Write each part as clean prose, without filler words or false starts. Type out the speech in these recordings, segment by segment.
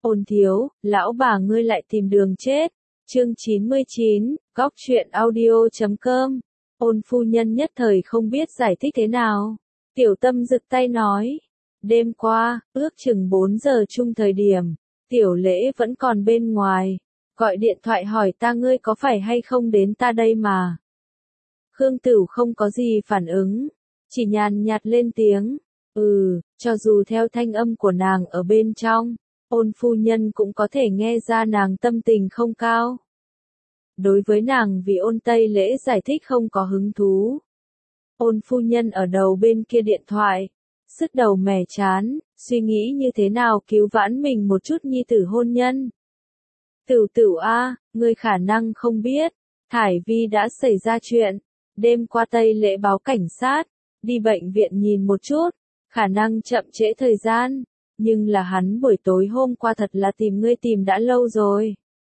Ôn thiếu, lão bà ngươi lại tìm đường chết. Chương 99, góc truyện audio.com. Ôn phu nhân nhất thời không biết giải thích thế nào. Tiểu Tâm giựt tay nói. Đêm qua, ước chừng 4 giờ chung thời điểm, Tiểu Lễ vẫn còn bên ngoài. Gọi điện thoại hỏi ta ngươi có phải hay không đến ta đây mà. Khương Tửu không có gì phản ứng, chỉ nhàn nhạt lên tiếng. Cho dù theo thanh âm của nàng ở bên trong, Ôn phu nhân cũng có thể nghe ra nàng tâm tình không cao. Đối với nàng vì Ôn Tây Lễ giải thích không có hứng thú. Ôn phu nhân ở đầu bên kia điện thoại, sứt đầu mẻ chán, suy nghĩ như thế nào cứu vãn mình một chút nhi tử hôn nhân. Tửu Tửu a, ngươi khả năng không biết, Thải Vi đã xảy ra chuyện, đêm qua Tây Lễ báo cảnh sát, đi bệnh viện nhìn một chút, khả năng chậm trễ thời gian. Nhưng là hắn buổi tối hôm qua thật là tìm ngươi tìm đã lâu rồi.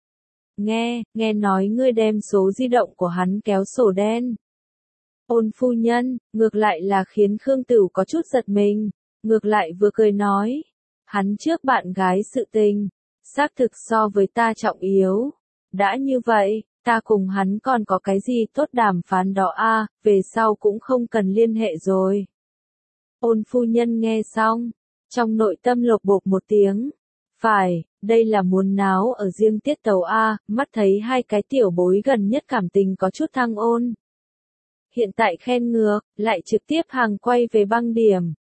Nghe nói ngươi đem số di động của hắn kéo sổ đen. Ôn phu nhân, ngược lại là khiến Khương Tửu có chút giật mình, ngược lại vừa cười nói. Hắn trước bạn gái sự tình, xác thực so với ta trọng yếu. Đã như vậy, ta cùng hắn còn có cái gì tốt đàm phán đó a, về sau cũng không cần liên hệ rồi. Ôn phu nhân nghe xong. Trong nội tâm lột bột một tiếng. Phải, đây là muốn náo ở riêng tiết tấu A, mắt thấy hai cái tiểu bối gần nhất cảm tình có chút thăng ôn. Hiện tại khen ngược, lại trực tiếp hàng quay về băng điểm.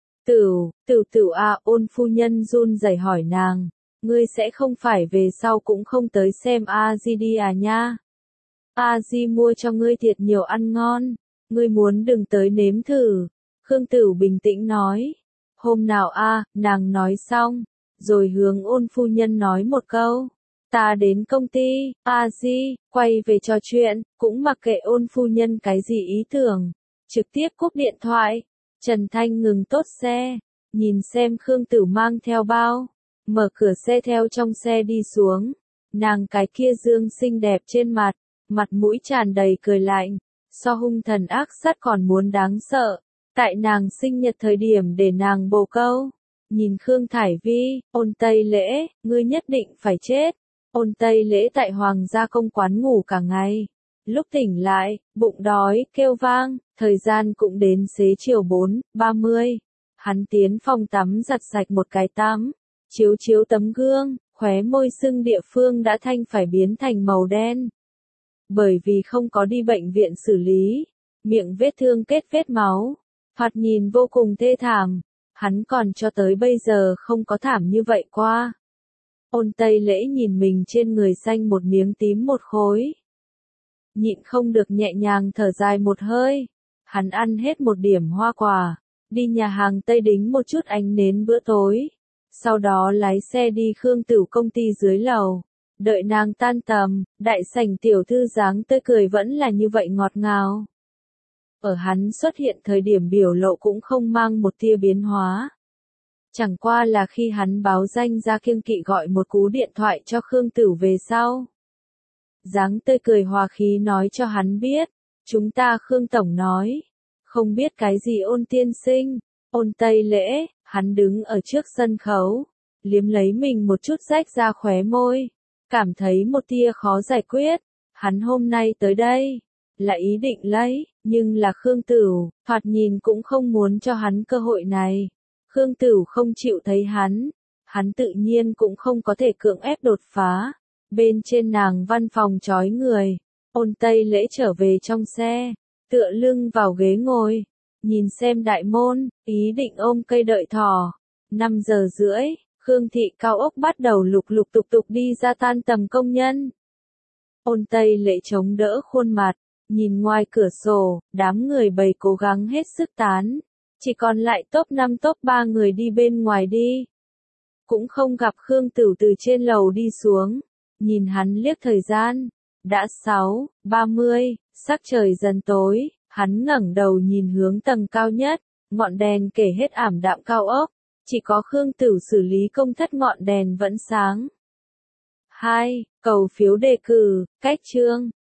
Tửu A, Ôn phu nhân run rẩy hỏi nàng. Ngươi sẽ không phải về sau cũng không tới xem A-di đi à nha. A-di mua cho ngươi thiệt nhiều ăn ngon. Ngươi muốn đừng tới nếm thử. Khương Tửu bình tĩnh nói. Hôm nào a, nàng nói xong, rồi hướng Ôn phu nhân nói một câu. Ta đến công ty, A-di, quay về trò chuyện, cũng mặc kệ Ôn phu nhân cái gì ý tưởng. Trực tiếp cúp điện thoại, Trần Thanh ngừng tốt xe, nhìn xem Khương Tửu mang theo bao, mở cửa xe theo trong xe đi xuống. Nàng cái kia dương xinh đẹp trên mặt mũi tràn đầy cười lạnh, so hung thần ác sát còn muốn đáng sợ. Tại nàng sinh nhật thời điểm để nàng bồ câu, nhìn Khương Thải Vi, Ôn Tây Lễ, ngươi nhất định phải chết. Ôn Tây Lễ tại Hoàng gia công quán ngủ cả ngày. Lúc tỉnh lại, bụng đói, kêu vang, thời gian cũng đến xế chiều 4:30. Hắn tiến phòng tắm giặt sạch một cái tắm, chiếu tấm gương, khóe môi sưng địa phương đã thanh phải biến thành màu đen. Bởi vì không có đi bệnh viện xử lý, miệng vết thương kết vết máu. Thoạt nhìn vô cùng thê thảm, hắn còn cho tới bây giờ không có thảm như vậy qua. Ôn Tây Lễ nhìn mình trên người xanh một miếng tím một khối. Nhịn không được nhẹ nhàng thở dài một hơi. Hắn ăn hết một điểm hoa quả, đi nhà hàng Tây đính một chút ánh nến bữa tối. Sau đó lái xe đi Khương Tửu công ty dưới lầu. Đợi nàng tan tầm, đại sảnh tiểu thư dáng tươi cười vẫn là như vậy ngọt ngào. Ở hắn xuất hiện thời điểm biểu lộ cũng không mang một tia biến hóa. Chẳng qua là khi hắn báo danh ra kiêng kỵ gọi một cú điện thoại cho Khương Tửu về sau. Dáng tươi cười hòa khí nói cho hắn biết, chúng ta Khương Tổng nói, không biết cái gì Ôn tiên sinh, Ôn Tây Lễ, hắn đứng ở trước sân khấu, liếm lấy mình một chút rách ra khóe môi, cảm thấy một tia khó giải quyết, hắn hôm nay tới đây, là ý định lấy. Nhưng là Khương Tửu, thoạt nhìn cũng không muốn cho hắn cơ hội này. Khương Tửu không chịu thấy hắn tự nhiên cũng không có thể cưỡng ép đột phá. Bên trên nàng văn phòng chói người, Ôn Tây Lễ trở về trong xe, tựa lưng vào ghế ngồi, nhìn xem đại môn, ý định ôm cây đợi thỏ. 5 giờ rưỡi, Khương thị cao ốc bắt đầu lục tục đi ra tan tầm công nhân. Ôn Tây Lễ chống đỡ khuôn mặt. Nhìn ngoài cửa sổ, đám người bầy cố gắng hết sức tán. Chỉ còn lại top 5 top 3 người đi bên ngoài đi. Cũng không gặp Khương Tửu từ trên lầu đi xuống. Nhìn hắn liếc thời gian. Đã 6:30, sắc trời dần tối. Hắn ngẩng đầu nhìn hướng tầng cao nhất. Ngọn đèn kể hết ảm đạm cao ốc. Chỉ có Khương Tửu xử lý công thất ngọn đèn vẫn sáng. 2. Cầu phiếu đề cử, cách chương.